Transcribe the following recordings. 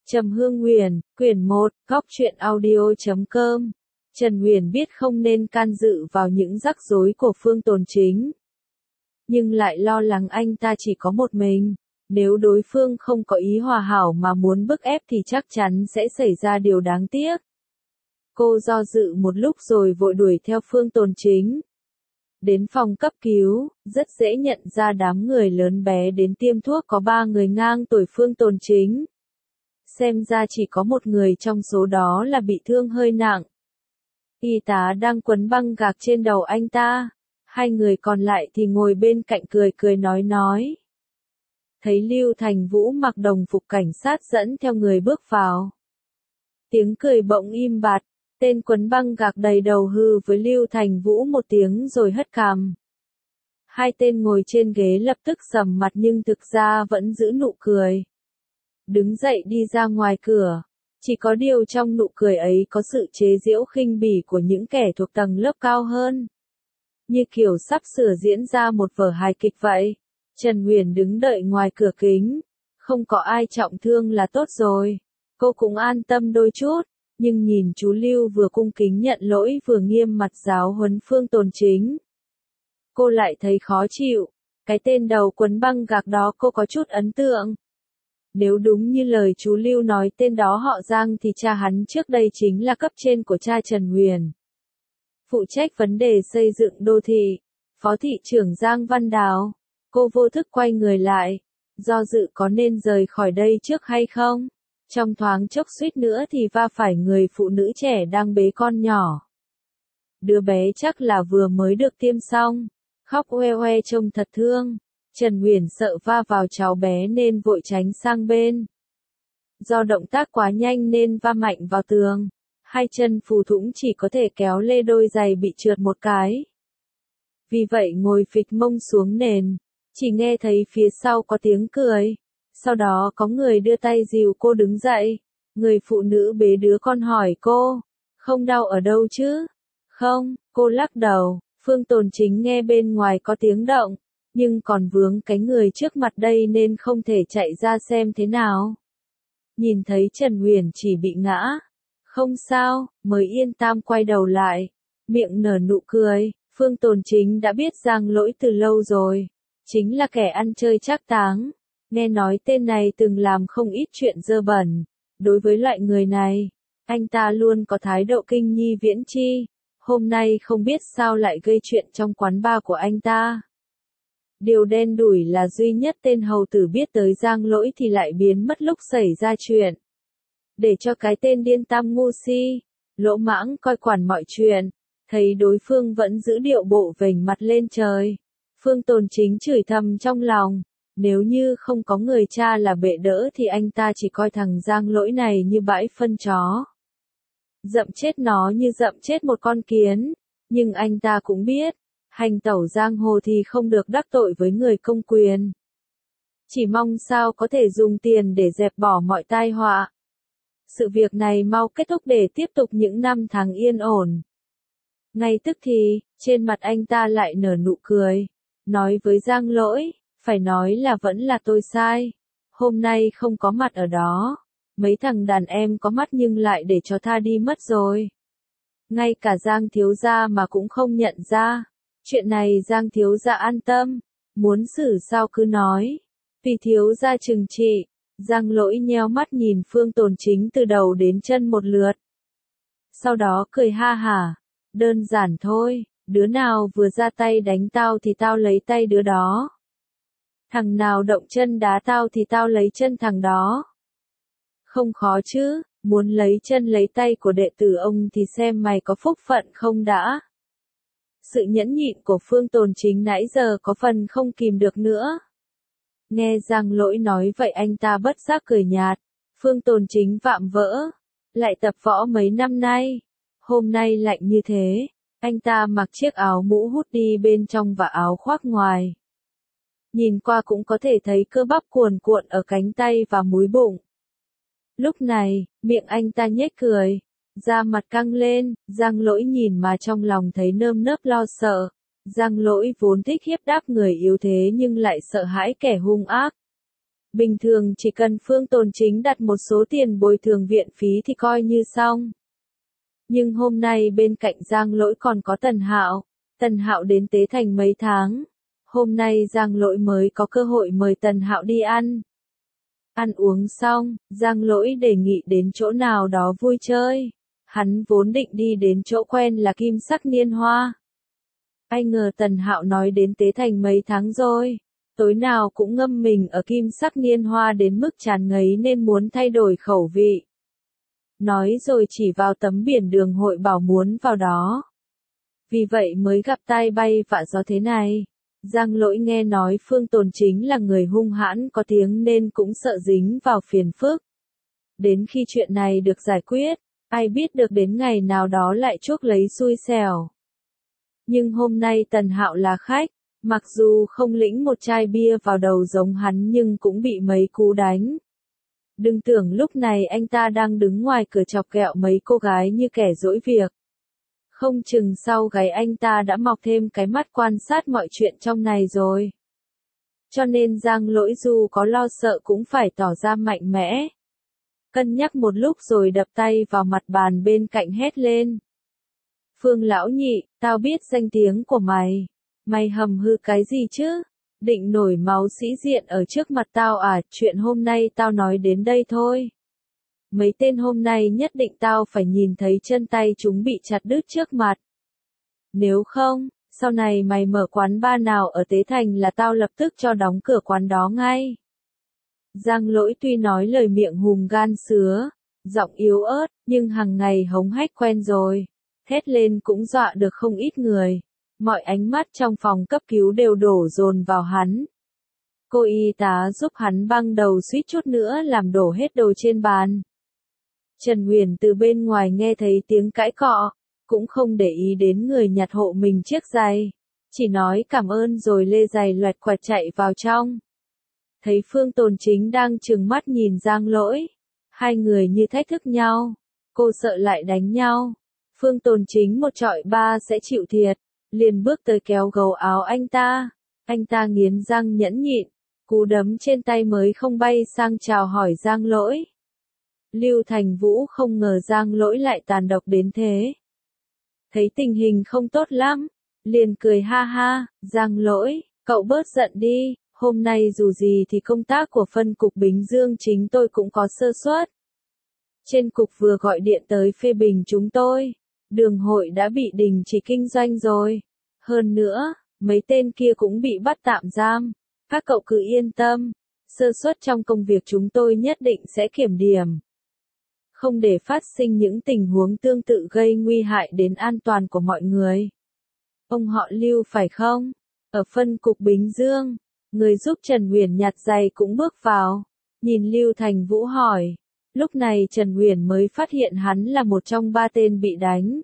Trầm Hương Huyền, quyển 1, góc truyện audio.com. Trần Huyền biết không nên can dự vào những rắc rối của Phương Tồn Chính, nhưng lại lo lắng anh ta chỉ có một mình. Nếu đối phương không có ý hòa hảo mà muốn bức ép thì chắc chắn sẽ xảy ra điều đáng tiếc. Cô do dự một lúc rồi vội đuổi theo Phương Tồn Chính. Đến phòng cấp cứu, rất dễ nhận ra đám người lớn bé đến tiêm thuốc có 3 người ngang tuổi Phương Tồn Chính. Xem ra chỉ có một người trong số đó là bị thương hơi nặng. Y tá đang quấn băng gạc trên đầu anh ta. 2 người còn lại thì ngồi bên cạnh cười cười nói. Thấy Lưu Thành Vũ mặc đồng phục cảnh sát dẫn theo người bước vào. Tiếng cười bỗng im bặt, tên quấn băng gạc đầy đầu hừ với Lưu Thành Vũ một tiếng rồi hất cằm. 2 tên ngồi trên ghế lập tức sầm mặt nhưng thực ra vẫn giữ nụ cười. Đứng dậy đi ra ngoài cửa. Chỉ có điều trong nụ cười ấy có sự chế giễu khinh bỉ của những kẻ thuộc tầng lớp cao hơn. Như kiểu sắp sửa diễn ra một vở hài kịch vậy. Trần Huyền đứng đợi ngoài cửa kính. Không có ai trọng thương là tốt rồi. Cô cũng an tâm đôi chút. Nhưng nhìn chú Lưu vừa cung kính nhận lỗi vừa nghiêm mặt giáo huấn Phương Tồn Chính. Cô lại thấy khó chịu. Cái tên đầu quấn băng gạc đó cô có chút ấn tượng. Nếu đúng như lời chú Lưu nói tên đó họ Giang thì cha hắn trước đây chính là cấp trên của cha Trần Huyền. Phụ trách vấn đề xây dựng đô thị, Phó thị trưởng Giang Văn Đào. Cô vô thức quay người lại, do dự có nên rời khỏi đây trước hay không? Trong thoáng chốc suýt nữa thì va phải người phụ nữ trẻ đang bế con nhỏ. Đứa bé chắc là vừa mới được tiêm xong, khóc oe oe trông thật thương. Trần Huyền sợ va vào cháu bé nên vội tránh sang bên. Do động tác quá nhanh nên va mạnh vào tường. 2 chân phù thủng chỉ có thể kéo lê đôi giày bị trượt một cái. Vì vậy ngồi phịch mông xuống nền. Chỉ nghe thấy phía sau có tiếng cười. Sau đó có người đưa tay dìu cô đứng dậy. Người phụ nữ bế đứa con hỏi cô. Không đau ở đâu chứ? Không, cô lắc đầu. Phương Tồn Chính nghe bên ngoài có tiếng động. Nhưng còn vướng cái người trước mặt đây nên không thể chạy ra xem thế nào. Nhìn thấy Trần Huyền chỉ bị ngã. Không sao, mới yên tâm quay đầu lại. Miệng nở nụ cười, Phương Tồn Chính đã biết Giang Lỗi từ lâu rồi. Chính là kẻ ăn chơi trác táng. Nghe nói tên này từng làm không ít chuyện dơ bẩn. Đối với loại người này, anh ta luôn có thái độ kinh nhi viễn chi. Hôm nay không biết sao lại gây chuyện trong quán bar của anh ta. Điều đen đủi là duy nhất tên hầu tử biết tới Giang Lỗi thì lại biến mất lúc xảy ra chuyện. Để cho cái tên điên tam ngu si, lỗ mãng coi quản mọi chuyện, thấy đối phương vẫn giữ điệu bộ vểnh mặt lên trời. Phương Tồn Chính chửi thầm trong lòng, nếu như không có người cha là bệ đỡ thì anh ta chỉ coi thằng Giang Lỗi này như bãi phân chó. Dậm chết nó như dậm chết một con kiến, nhưng anh ta cũng biết. Hành tẩu giang hồ thì không được đắc tội với người công quyền. Chỉ mong sao có thể dùng tiền để dẹp bỏ mọi tai họa. Sự việc này mau kết thúc để tiếp tục những năm tháng yên ổn. Ngay tức thì, trên mặt anh ta lại nở nụ cười. Nói với Giang Lỗi, phải nói là vẫn là tôi sai. Hôm nay không có mặt ở đó. Mấy thằng đàn em có mắt nhưng lại để cho tha đi mất rồi. Ngay cả Giang thiếu gia mà cũng không nhận ra. Chuyện này Giang thiếu gia an tâm, muốn xử sao cứ nói, tùy thiếu gia trừng trị. Giang Lỗi nheo mắt nhìn Phương Tồn Chính từ đầu đến chân một lượt. Sau đó cười ha hả, đơn giản thôi, đứa nào vừa ra tay đánh tao thì tao lấy tay đứa đó. Thằng nào động chân đá tao thì tao lấy chân thằng đó. Không khó chứ, muốn lấy chân lấy tay của đệ tử ông thì xem mày có phúc phận không đã. Sự nhẫn nhịn của Phương Tồn Chính nãy giờ có phần không kìm được nữa. Nghe Giang Lỗi nói vậy anh ta bất giác cười nhạt. Phương Tồn Chính vạm vỡ. Lại tập võ mấy năm nay. Hôm nay lạnh như thế. Anh ta mặc chiếc áo mũ hút đi bên trong và áo khoác ngoài. Nhìn qua cũng có thể thấy cơ bắp cuồn cuộn ở cánh tay và múi bụng. Lúc này, miệng anh ta nhếch cười. Da mặt căng lên, Giang Lỗi nhìn mà trong lòng thấy nơm nớp lo sợ. Giang Lỗi vốn thích hiếp đáp người yếu thế nhưng lại sợ hãi kẻ hung ác. Bình thường chỉ cần Phương Tồn Chính đặt một số tiền bồi thường viện phí thì coi như xong. Nhưng hôm nay bên cạnh Giang Lỗi còn có Tần Hạo. Tần Hạo đến Tế Thành mấy tháng. Hôm nay Giang Lỗi mới có cơ hội mời Tần Hạo đi ăn. Ăn uống xong, Giang Lỗi đề nghị đến chỗ nào đó vui chơi. Hắn vốn định đi đến chỗ quen là Kim Sắc Niên Hoa. Ai ngờ Tần Hạo nói đến Tế Thành mấy tháng rồi. Tối nào cũng ngâm mình ở Kim Sắc Niên Hoa đến mức chán ngấy nên muốn thay đổi khẩu vị. Nói rồi chỉ vào tấm biển đường hội bảo muốn vào đó. Vì vậy mới gặp tai bay vạ gió thế này. Giang Lỗi nghe nói Phương Tồn Chính là người hung hãn có tiếng nên cũng sợ dính vào phiền phức. Đến khi chuyện này được giải quyết, ai biết được đến ngày nào đó lại chuốc lấy xui xẻo. Nhưng hôm nay Tần Hạo là khách, mặc dù không lĩnh một chai bia vào đầu giống hắn nhưng cũng bị mấy cú đánh. Đừng tưởng lúc này anh ta đang đứng ngoài cửa chọc ghẹo mấy cô gái như kẻ dỗi việc. Không chừng sau gáy anh ta đã mọc thêm cái mắt quan sát mọi chuyện trong này rồi. Cho nên Giang Lỗi dù có lo sợ cũng phải tỏ ra mạnh mẽ. Cân nhắc một lúc rồi đập tay vào mặt bàn bên cạnh hét lên. Phương lão nhị, tao biết danh tiếng của mày. Mày hầm hư cái gì chứ? Định nổi máu sĩ diện ở trước mặt tao à? Chuyện hôm nay tao nói đến đây thôi. Mấy tên hôm nay nhất định tao phải nhìn thấy chân tay chúng bị chặt đứt trước mặt. Nếu không, sau này mày mở quán bar nào ở Tế Thành là tao lập tức cho đóng cửa quán đó ngay. Giang Lỗi tuy nói lời miệng hùm gan sứa, giọng yếu ớt, nhưng hàng ngày hống hách quen rồi. Thét lên cũng dọa được không ít người. Mọi ánh mắt trong phòng cấp cứu đều đổ dồn vào hắn. Cô y tá giúp hắn băng đầu suýt chút nữa làm đổ hết đồ trên bàn. Trần Huyền từ bên ngoài nghe thấy tiếng cãi cọ, cũng không để ý đến người nhặt hộ mình chiếc giày. Chỉ nói cảm ơn rồi lê giày loẹt quẹt chạy vào trong. Thấy Phương Tồn Chính đang trừng mắt nhìn Giang Lỗi. Hai người như thách thức nhau. Cô sợ lại đánh nhau. Phương Tồn Chính một trọi ba sẽ chịu thiệt. Liền bước tới kéo gấu áo anh ta. Anh ta nghiến răng nhẫn nhịn. Cú đấm trên tay mới không bay sang chào hỏi Giang Lỗi. Lưu Thành Vũ không ngờ Giang Lỗi lại tàn độc đến thế. Thấy tình hình không tốt lắm. Liền cười ha ha. Giang Lỗi, cậu bớt giận đi. Hôm nay dù gì thì công tác của phân cục Bình Dương chính tôi cũng có sơ suất. Trên cục vừa gọi điện tới phê bình chúng tôi. Đường hội đã bị đình chỉ kinh doanh rồi. Hơn nữa, mấy tên kia cũng bị bắt tạm giam. Các cậu cứ yên tâm. Sơ suất trong công việc chúng tôi nhất định sẽ kiểm điểm. Không để phát sinh những tình huống tương tự gây nguy hại đến an toàn của mọi người. Ông họ Lưu phải không? Ở phân cục Bình Dương. Người giúp Trần Huyền nhặt giày cũng bước vào. Nhìn Lưu Thành Vũ hỏi. Lúc này Trần Huyền mới phát hiện hắn là một trong ba tên bị đánh.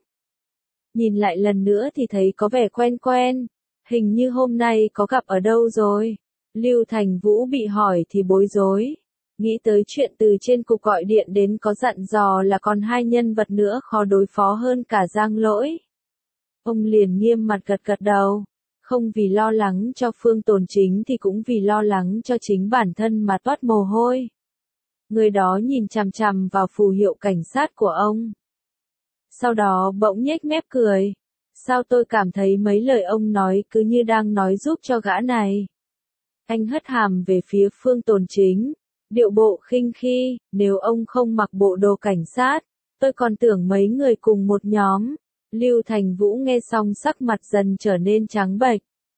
Nhìn lại lần nữa thì thấy có vẻ quen quen. Hình như hôm nay có gặp ở đâu rồi. Lưu Thành Vũ bị hỏi thì bối rối. Nghĩ tới chuyện từ trên cục gọi điện đến có dặn dò là còn hai nhân vật nữa khó đối phó hơn cả Giang Lỗi. Ông liền nghiêm mặt gật gật đầu. Không vì lo lắng cho Phương Tồn Chính thì cũng vì lo lắng cho chính bản thân mà toát mồ hôi. Người đó nhìn chằm chằm vào phù hiệu cảnh sát của ông. Sau đó bỗng nhếch mép cười. Sao tôi cảm thấy mấy lời ông nói cứ như đang nói giúp cho gã này. Anh hất hàm về phía Phương Tồn Chính. Điệu bộ khinh khi, nếu ông không mặc bộ đồ cảnh sát, tôi còn tưởng mấy người cùng một nhóm. Lưu Thành Vũ nghe xong sắc mặt dần trở nên trắng bệch.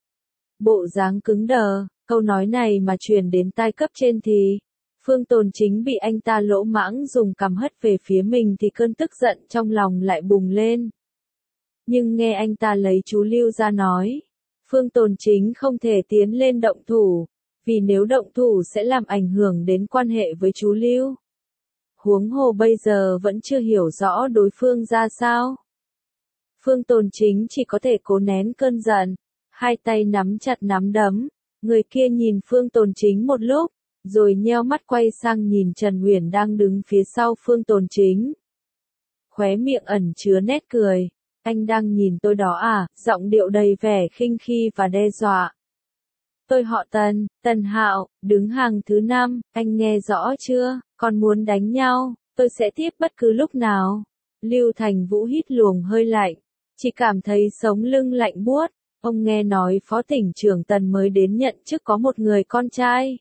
Bộ dáng cứng đờ, câu nói này mà truyền đến tai cấp trên thì, Phương Tồn Chính bị anh ta lỗ mãng dùng cằm hất về phía mình thì cơn tức giận trong lòng lại bùng lên. Nhưng nghe anh ta lấy chú Lưu ra nói, Phương Tồn Chính không thể tiến lên động thủ, vì nếu động thủ sẽ làm ảnh hưởng đến quan hệ với chú Lưu. Huống hồ bây giờ vẫn chưa hiểu rõ đối phương ra sao. Phương Tồn Chính chỉ có thể cố nén cơn giận, hai tay nắm chặt nắm đấm, người kia nhìn Phương Tồn Chính một lúc, rồi nheo mắt quay sang nhìn Trần Huyền đang đứng phía sau Phương Tồn Chính. Khóe miệng ẩn chứa nét cười, anh đang nhìn tôi đó à, giọng điệu đầy vẻ khinh khi và đe dọa. Tôi họ Tần, Tần Hạo, đứng hàng thứ 5, anh nghe rõ chưa, còn muốn đánh nhau, tôi sẽ tiếp bất cứ lúc nào. Lưu Thành Vũ hít luồng hơi lạnh, chỉ cảm thấy sống lưng lạnh buốt, ông nghe nói Phó tỉnh trưởng Tần mới đến nhận chức có một người con trai.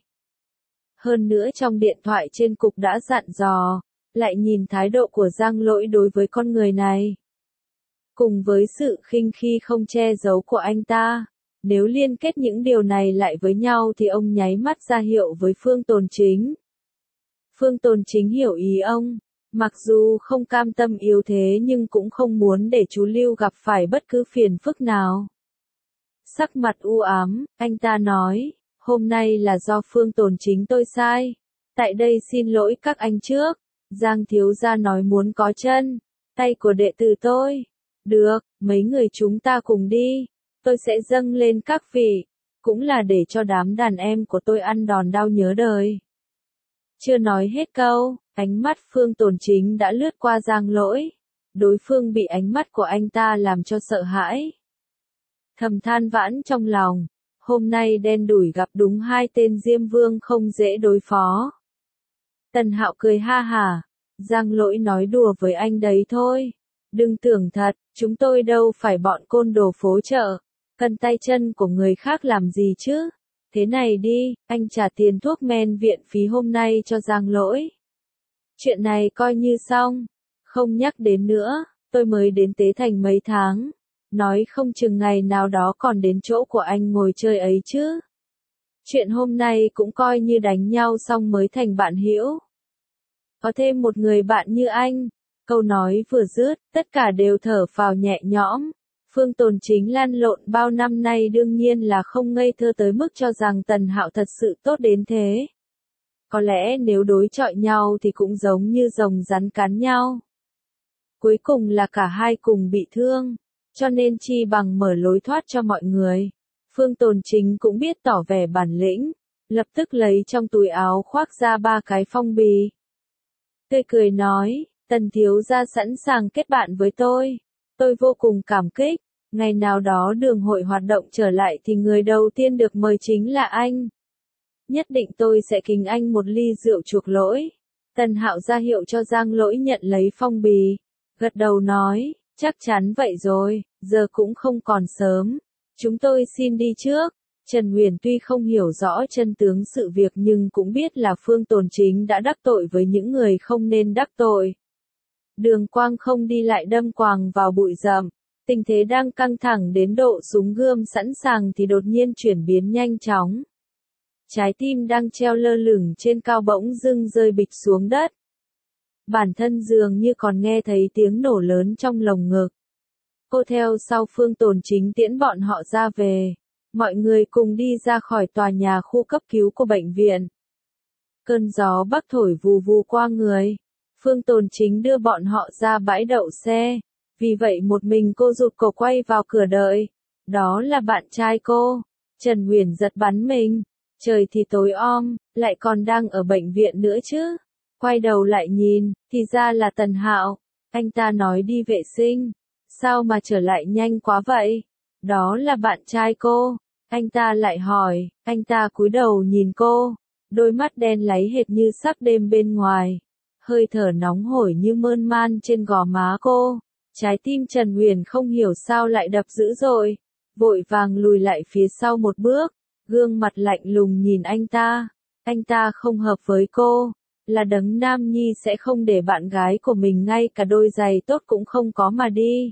Hơn nữa trong điện thoại trên cục đã dặn dò, lại nhìn thái độ của Giang Lỗi đối với con người này. Cùng với sự khinh khi không che giấu của anh ta, nếu liên kết những điều này lại với nhau thì ông nháy mắt ra hiệu với Phương Tồn Chính. Phương Tồn Chính hiểu ý ông, mặc dù không cam tâm yếu thế nhưng cũng không muốn để chú Lưu gặp phải bất cứ phiền phức nào. Sắc mặt u ám, anh ta nói, hôm nay là do Phương Tồn Chính tôi sai. Tại đây xin lỗi các anh trước. Giang thiếu gia nói muốn có chân, tay của đệ tử tôi. Được, mấy người chúng ta cùng đi. Tôi sẽ dâng lên các vị, cũng là để cho đám đàn em của tôi ăn đòn đau nhớ đời. Chưa nói hết câu, ánh mắt Phương Tồn Chính đã lướt qua Giang Lỗi. Đối phương bị ánh mắt của anh ta làm cho sợ hãi. Thầm than vãn trong lòng, hôm nay đen đủi gặp đúng hai tên Diêm Vương không dễ đối phó. Tần Hạo cười ha hả, Giang Lỗi nói đùa với anh đấy thôi. Đừng tưởng thật, chúng tôi đâu phải bọn côn đồ phố chợ, cần tay chân của người khác làm gì chứ. Thế này đi, anh trả tiền thuốc men viện phí hôm nay cho Giang Lỗi. Chuyện này coi như xong, không nhắc đến nữa, tôi mới đến Tế Thành mấy tháng. Nói không chừng ngày nào đó còn đến chỗ của anh ngồi chơi ấy chứ. Chuyện hôm nay cũng coi như đánh nhau xong mới thành bạn hữu. Có thêm một người bạn như anh. Câu nói vừa dứt, tất cả đều thở phào nhẹ nhõm. Phương Tồn Chính lăn lộn bao năm nay đương nhiên là không ngây thơ tới mức cho rằng Tần Hạo thật sự tốt đến thế. Có lẽ nếu đối chọi nhau thì cũng giống như rồng rắn cắn nhau. Cuối cùng là cả hai cùng bị thương, cho nên chi bằng mở lối thoát cho mọi người. Phương Tồn Chính cũng biết tỏ vẻ bản lĩnh, lập tức lấy trong túi áo khoác ra 3 cái phong bì. Tươi cười nói, Tần thiếu gia sẵn sàng kết bạn với tôi. Tôi vô cùng cảm kích, ngày nào đó đường hội hoạt động trở lại thì người đầu tiên được mời chính là anh. Nhất định tôi sẽ kính anh một ly rượu chuộc lỗi. Tần Hạo ra hiệu cho Giang Lỗi nhận lấy phong bì, gật đầu nói, chắc chắn vậy rồi, giờ cũng không còn sớm. Chúng tôi xin đi trước. Trần Huyền tuy không hiểu rõ chân tướng sự việc nhưng cũng biết là Phương Tồn Chính đã đắc tội với những người không nên đắc tội. Đường Quang không đi lại đâm quàng vào bụi rậm. Tình thế đang căng thẳng đến độ súng gươm sẵn sàng thì đột nhiên chuyển biến nhanh chóng. Trái tim đang treo lơ lửng trên cao bỗng dưng rơi bịch xuống đất. Bản thân dường như còn nghe thấy tiếng nổ lớn trong lồng ngực. Cô theo sau Phương Tồn Chính tiễn bọn họ ra về. Mọi người cùng đi ra khỏi tòa nhà khu cấp cứu của bệnh viện. Cơn gió bắc thổi vù vù qua người. Phương Tồn Chính đưa bọn họ ra bãi đậu xe. Vì vậy một mình cô rụt cổ quay vào cửa đợi. Đó là bạn trai cô. Trần Huyền giật bắn mình. Trời thì tối om, lại còn đang ở bệnh viện nữa chứ. Quay đầu lại nhìn, thì ra là Tần Hạo. Anh ta nói đi vệ sinh. Sao mà trở lại nhanh quá vậy? Đó là bạn trai cô. Anh ta lại hỏi, anh ta cúi đầu nhìn cô. Đôi mắt đen láy hệt như sắc đêm bên ngoài. Hơi thở nóng hổi như mơn man trên gò má cô. Trái tim Trần Huyền không hiểu sao lại đập dữ dội. Vội vàng lùi lại phía sau một bước. Gương mặt lạnh lùng nhìn anh ta. Anh ta không hợp với cô. Là đấng nam nhi sẽ không để bạn gái của mình ngay cả đôi giày tốt cũng không có mà đi.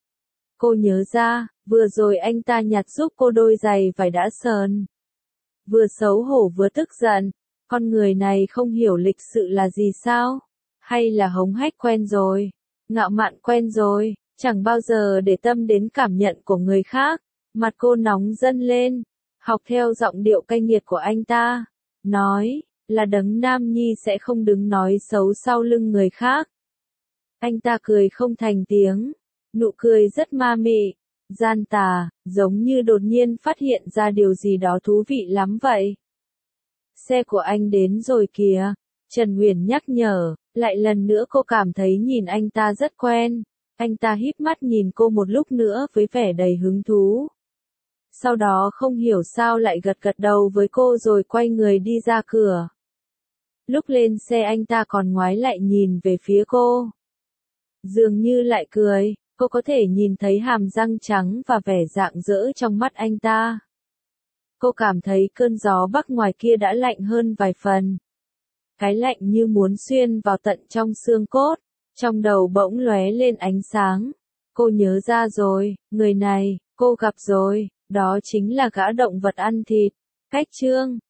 Cô nhớ ra, vừa rồi anh ta nhặt giúp cô đôi giày vải đã sờn. Vừa xấu hổ vừa tức giận. Con người này không hiểu lịch sự là gì sao? Hay là hống hách quen rồi? Ngạo mạn quen rồi? Chẳng bao giờ để tâm đến cảm nhận của người khác. Mặt cô nóng dần lên. Học theo giọng điệu cay nghiệt của anh ta. Nói, là đấng nam nhi sẽ không đứng nói xấu sau lưng người khác. Anh ta cười không thành tiếng. Nụ cười rất ma mị, gian tà, giống như đột nhiên phát hiện ra điều gì đó thú vị lắm vậy. Xe của anh đến rồi kìa. Trần Huyền nhắc nhở, lại lần nữa cô cảm thấy nhìn anh ta rất quen. Anh ta híp mắt nhìn cô một lúc nữa với vẻ đầy hứng thú. sau đó không hiểu sao lại gật gật đầu với cô rồi quay người đi ra cửa. Lúc lên xe anh ta còn ngoái lại nhìn về phía cô. Dường như lại cười, cô có thể nhìn thấy hàm răng trắng và vẻ rạng rỡ trong mắt anh ta. Cô cảm thấy cơn gió bắc ngoài kia đã lạnh hơn vài phần. Cái lạnh như muốn xuyên vào tận trong xương cốt, trong đầu bỗng lóe lên ánh sáng. Cô nhớ ra rồi, người này, cô gặp rồi, đó chính là gã động vật ăn thịt. Cách chương